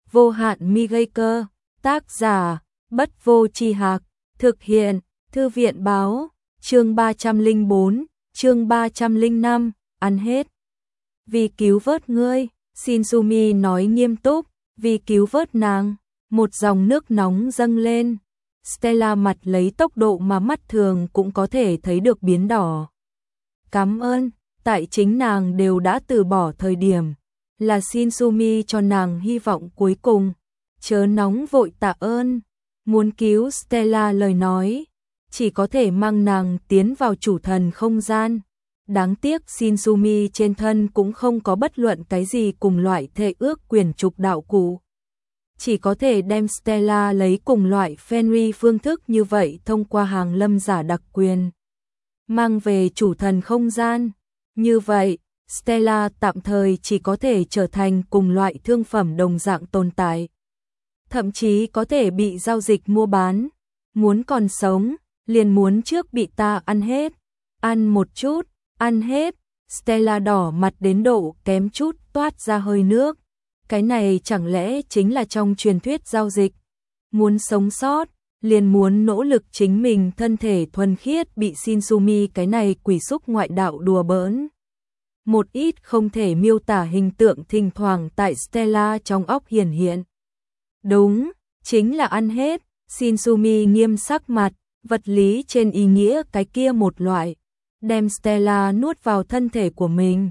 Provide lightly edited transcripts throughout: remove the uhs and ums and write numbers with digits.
vô hạn mi gây cơ, tác giả, Bất Vô Tri Hạc, thực hiện, Thư viện báo, chương 304, chương 305, ăn hết. Vì cứu vớt ngươi, Shinzumi nói nghiêm túc, vì cứu vớt nàng, một dòng nước nóng dâng lên. Stella mặt lấy tốc độ mà mắt thường cũng có thể thấy được biến đỏ. Cảm ơn, tại chính nàng đều đã từ bỏ thời điểm, là Shinzumi cho nàng hy vọng cuối cùng. Chớ nóng vội tạ ơn, muốn cứu Stella lời nói, chỉ có thể mang nàng tiến vào chủ thần không gian. Đáng tiếc Shinzumi trên thân cũng không có bất luận cái gì cùng loại thệ ước quyền trục đạo cụ. Chỉ có thể đem Stella lấy cùng loại Fenry phương thức như vậy thông qua hàng lâm giả đặc quyền. Mang về chủ thần không gian. Như vậy, Stella tạm thời chỉ có thể trở thành cùng loại thương phẩm đồng dạng tồn tại. Thậm chí có thể bị giao dịch mua bán. Muốn còn sống, liền muốn trước bị ta ăn hết. Ăn một chút, ăn hết. Stella đỏ mặt đến độ kém chút toát ra hơi nước. Cái này chẳng lẽ chính là trong truyền thuyết giao dịch. Muốn sống sót, liền muốn nỗ lực chính mình thân thể thuần khiết bị Shinzumi cái này quỷ xúc ngoại đạo đùa bỡn. Một ít không thể miêu tả hình tượng thỉnh thoảng tại Stella trong óc hiển hiện. Đúng, chính là ăn hết. Shinzumi nghiêm sắc mặt, vật lý trên ý nghĩa cái kia một loại. Đem Stella nuốt vào thân thể của mình.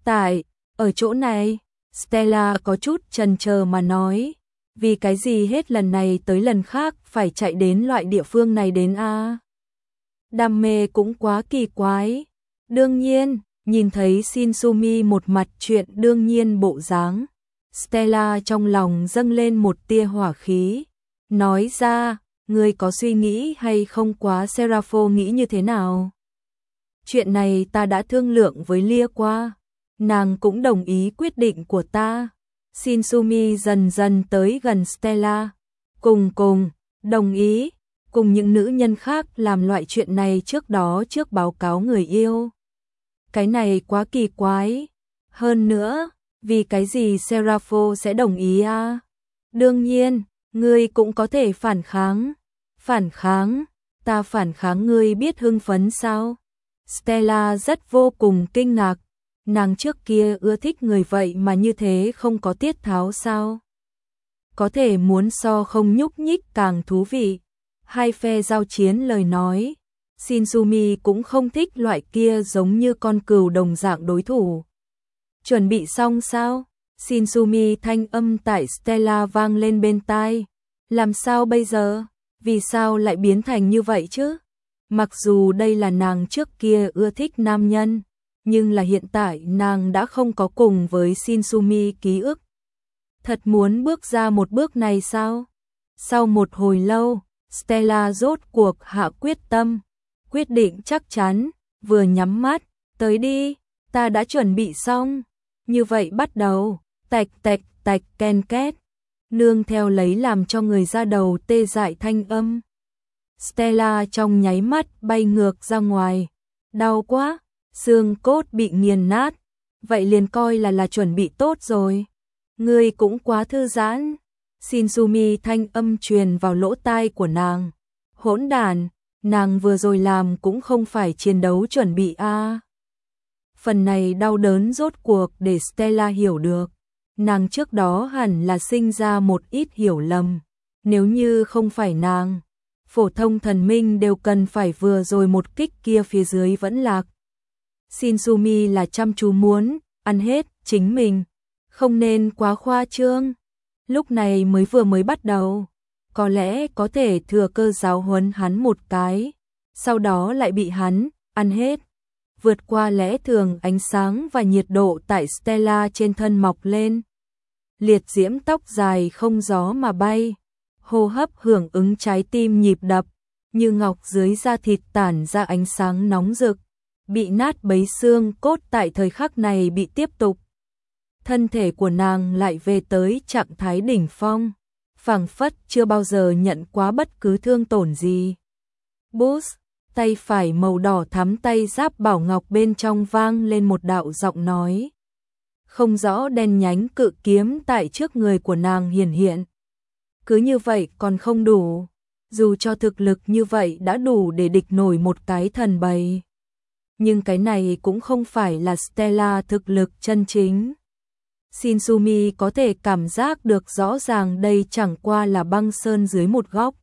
Ở chỗ này, Stella có chút chần chờ mà nói. Vì cái gì hết lần này tới lần khác phải chạy đến loại địa phương này đến a? Đam mê cũng quá kỳ quái. Đương nhiên, nhìn thấy Shinzumi một mặt chuyện đương nhiên bộ dáng. Stella trong lòng dâng lên một tia hỏa khí. Nói ra, ngươi có suy nghĩ hay không quá Serapho nghĩ như thế nào? Chuyện này ta đã thương lượng với Lia qua. Nàng cũng đồng ý quyết định của ta. Shinzumi dần dần tới gần Stella. Cùng, đồng ý. Cùng những nữ nhân khác làm loại chuyện này trước đó trước báo cáo người yêu. Cái này quá kỳ quái. Hơn nữa, vì cái gì Serapho sẽ đồng ý à? Đương nhiên, ngươi cũng có thể phản kháng. Phản kháng? Ta phản kháng ngươi biết hưng phấn sao? Stella rất vô cùng kinh ngạc. Nàng trước kia ưa thích người vậy mà như thế không có tiết tháo sao? Có thể muốn so không nhúc nhích càng thú vị. Hai phe giao chiến lời nói. Shinzumi cũng không thích loại kia giống như con cừu đồng dạng đối thủ. Chuẩn bị xong sao? Shinzumi thanh âm tại Stella vang lên bên tai. Làm sao bây giờ? Vì sao lại biến thành như vậy chứ? Mặc dù đây là nàng trước kia ưa thích nam nhân, nhưng là hiện tại nàng đã không có cùng với Shinzumi ký ức. Thật muốn bước ra một bước này sao? Sau một hồi lâu, Stella rốt cuộc hạ quyết tâm, quyết định chắc chắn, vừa nhắm mắt, tới đi, ta đã chuẩn bị xong. Như vậy bắt đầu, tạch tạch tạch ken két, nương theo lấy làm cho người ra đầu tê dại thanh âm. Stella trong nháy mắt bay ngược ra ngoài, đau quá, xương cốt bị nghiền nát, vậy liền coi là chuẩn bị tốt rồi. Ngươi cũng quá thư giãn. Shinzumi thanh âm truyền vào lỗ tai của nàng. Hỗn đản, nàng vừa rồi làm cũng không phải chiến đấu chuẩn bị a. Phần này đau đớn rốt cuộc để Stella hiểu được. Nàng trước đó hẳn là sinh ra một ít hiểu lầm. Nếu như không phải nàng, phổ thông thần minh đều cần phải vừa rồi một kích kia phía dưới vẫn lạc. Shinzumi là chăm chú muốn ăn hết chính mình, không nên quá khoa trương. Lúc này vừa mới bắt đầu, có lẽ có thể thừa cơ giáo huấn hắn một cái, sau đó lại bị hắn ăn hết. Vượt qua lẽ thường ánh sáng và nhiệt độ tại Stella trên thân mọc lên. Liệt diễm tóc dài không gió mà bay, hô hấp hưởng ứng trái tim nhịp đập, như ngọc dưới da thịt tản ra ánh sáng nóng rực. Bị nát bấy xương cốt tại thời khắc này bị tiếp tục. Thân thể của nàng lại về tới trạng thái đỉnh phong, phảng phất chưa bao giờ nhận quá bất cứ thương tổn gì. Boost, tay phải màu đỏ thắm tay giáp bảo ngọc bên trong vang lên một đạo giọng nói. không rõ đen nhánh cự kiếm tại trước người của nàng hiển hiện. Cứ như vậy còn không đủ, dù cho thực lực như vậy đã đủ để địch nổi một cái thần bầy. Nhưng cái này cũng không phải là Stella thực lực chân chính. Shinsumi có thể cảm giác được rõ ràng đây chẳng qua là băng sơn dưới một góc.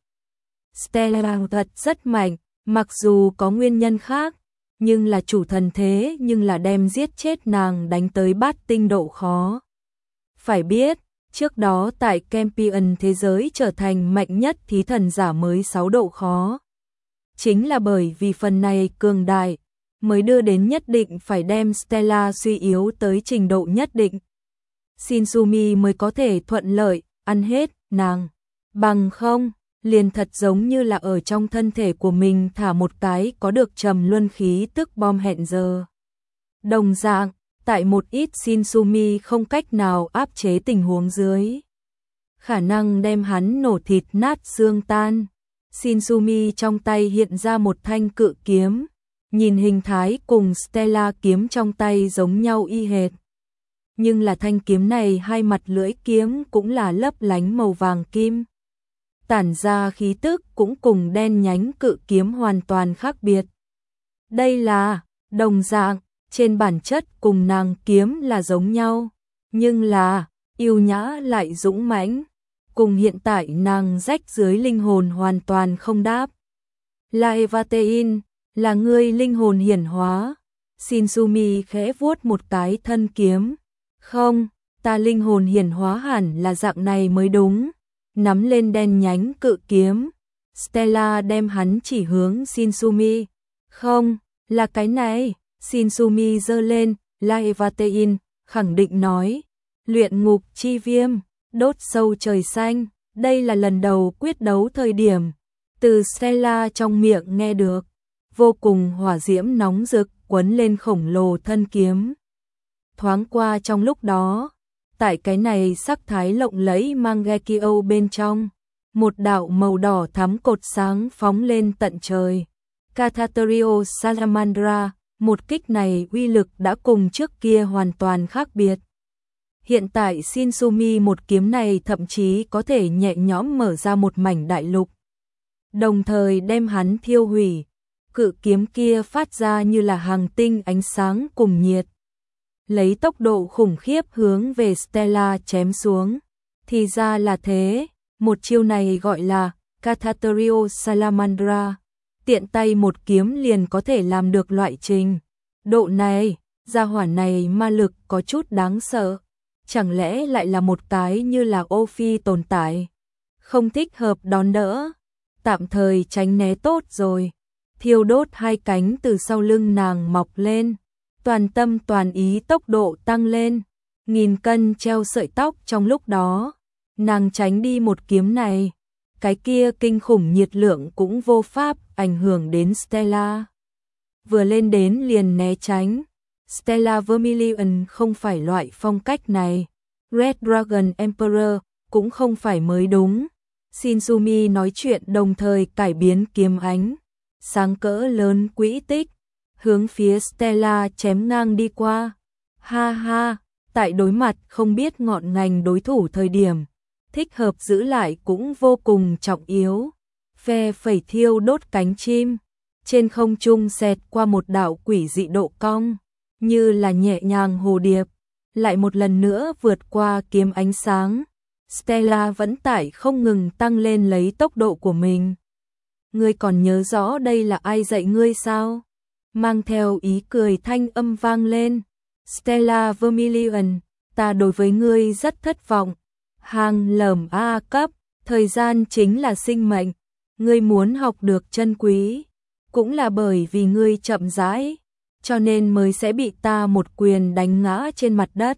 Stella thật rất mạnh, mặc dù có nguyên nhân khác, nhưng là chủ thần thế nhưng là đem giết chết nàng đánh tới bát tinh độ khó. Phải biết, trước đó tại Champion thế giới trở thành mạnh nhất thí thần giả mới 6 độ khó. Chính là bởi vì phần này cường đại, mới đưa đến nhất định phải đem Stella suy yếu tới trình độ nhất định. Shinsumi mới có thể thuận lợi, ăn hết, nàng. Bằng không, liền thật giống như là ở trong thân thể của mình thả một cái có được trầm luân khí tức bom hẹn giờ. Đồng dạng, tại một ít Shinsumi không cách nào áp chế tình huống dưới. Khả năng đem hắn nổ thịt nát xương tan. Shinsumi trong tay hiện ra một thanh cự kiếm, nhìn hình thái cùng Stella kiếm trong tay giống nhau y hệt. Nhưng là thanh kiếm này hai mặt lưỡi kiếm cũng là lấp lánh màu vàng kim. Tản ra khí tức cũng cùng đen nhánh cự kiếm hoàn toàn khác biệt. Đây là, đồng dạng, trên bản chất cùng nàng kiếm là giống nhau, nhưng là, yêu nhã lại dũng mãnh, cùng hiện tại nàng rách dưới linh hồn hoàn toàn không đáp. Là Evatein, là ngươi linh hồn hiển hóa. Shinsumi khẽ vuốt một cái thân kiếm. Không, ta linh hồn hiển hóa hẳn là dạng này mới đúng. Nắm lên đen nhánh cự kiếm, Stella đem hắn chỉ hướng Shinsumi. Không, là cái này. Shinsumi giơ lên, Laevatein, khẳng định nói. Luyện ngục chi viêm, đốt sâu trời xanh. Đây là lần đầu quyết đấu thời điểm. Từ Stella trong miệng nghe được. Vô cùng hỏa diễm nóng rực quấn lên khổng lồ thân kiếm. Thoáng qua trong lúc đó, tại cái này sắc thái lộng lẫy Mangekyo bên trong, một đạo màu đỏ thắm cột sáng phóng lên tận trời. Cathaterio Salamandra, một kích này uy lực đã cùng trước kia hoàn toàn khác biệt. Hiện tại Shinsumi một kiếm này thậm chí có thể nhẹ nhõm mở ra một mảnh đại lục, đồng thời đem hắn thiêu hủy. Cự kiếm kia phát ra như là hàng tinh ánh sáng cùng nhiệt, lấy tốc độ khủng khiếp hướng về Stella chém xuống. Thì ra là thế, một chiêu này gọi là Cathaterio Salamandra, tiện tay một kiếm liền có thể làm được loại trình độ này. Gia hỏa này ma lực có chút đáng sợ, chẳng lẽ lại là một cái như là ô phi tồn tại, không thích hợp đón đỡ, tạm thời tránh né tốt rồi. Thiêu đốt hai cánh từ sau lưng nàng mọc lên, toàn tâm toàn ý tốc độ tăng lên, 1000 cân treo sợi tóc trong lúc đó. Nàng tránh đi một kiếm này, cái kia kinh khủng nhiệt lượng cũng vô pháp ảnh hưởng đến Stella. Vừa lên đến liền né tránh. Stella Vermilion không phải loại phong cách này. Red Dragon Emperor cũng không phải mới đúng. Shinsumi nói chuyện đồng thời cải biến kiếm ánh sáng cỡ lớn quỹ tích, hướng phía Stella chém ngang đi qua. Ha ha, tại đối mặt không biết ngọn ngành đối thủ thời điểm, thích hợp giữ lại cũng vô cùng trọng yếu. Phe phẩy thiêu đốt cánh chim, trên không trung xẹt qua một đạo quỷ dị độ cong, như là nhẹ nhàng hồ điệp, lại một lần nữa vượt qua kiếm ánh sáng. Stella vẫn tải không ngừng tăng lên lấy tốc độ của mình. Ngươi còn nhớ rõ đây là ai dạy ngươi sao? Mang theo ý cười thanh âm vang lên. Stella Vermilion, ta đối với ngươi rất thất vọng. Hàng lởm A cấp, thời gian chính là sinh mệnh. Ngươi muốn học được chân quý, cũng là bởi vì ngươi chậm rãi, cho nên mới sẽ bị ta một quyền đánh ngã trên mặt đất.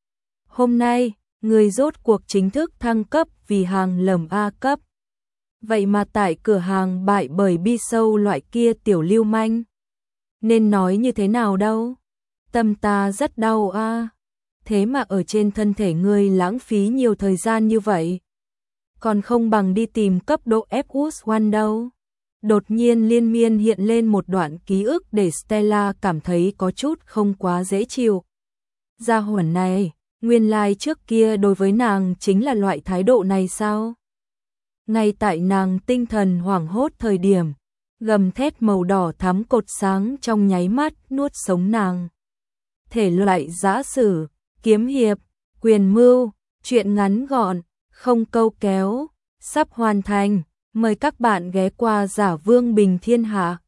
Hôm nay, ngươi rốt cuộc chính thức thăng cấp vì hàng lởm A cấp. Vậy mà tại cửa hàng bại bởi bi sâu loại kia tiểu lưu manh. Nên nói như thế nào đâu? Tâm ta rất đau a. Thế mà ở trên thân thể ngươi lãng phí nhiều thời gian như vậy. Còn không bằng đi tìm cấp độ FUS1 đâu. Đột nhiên liên miên hiện lên một đoạn ký ức để Stella cảm thấy có chút không quá dễ chịu. Gia hỏa này, nguyên lai trước kia đối với nàng chính là loại thái độ này sao? Ngay tại nàng tinh thần hoảng hốt thời điểm, gầm thét màu đỏ thắm cột sáng trong nháy mắt nuốt sống nàng. Thể loại giã sử, kiếm hiệp, quyền mưu, truyện ngắn gọn, không câu kéo, sắp hoàn thành. Mời các bạn ghé qua Giả Vương Bình Thiên Hạ.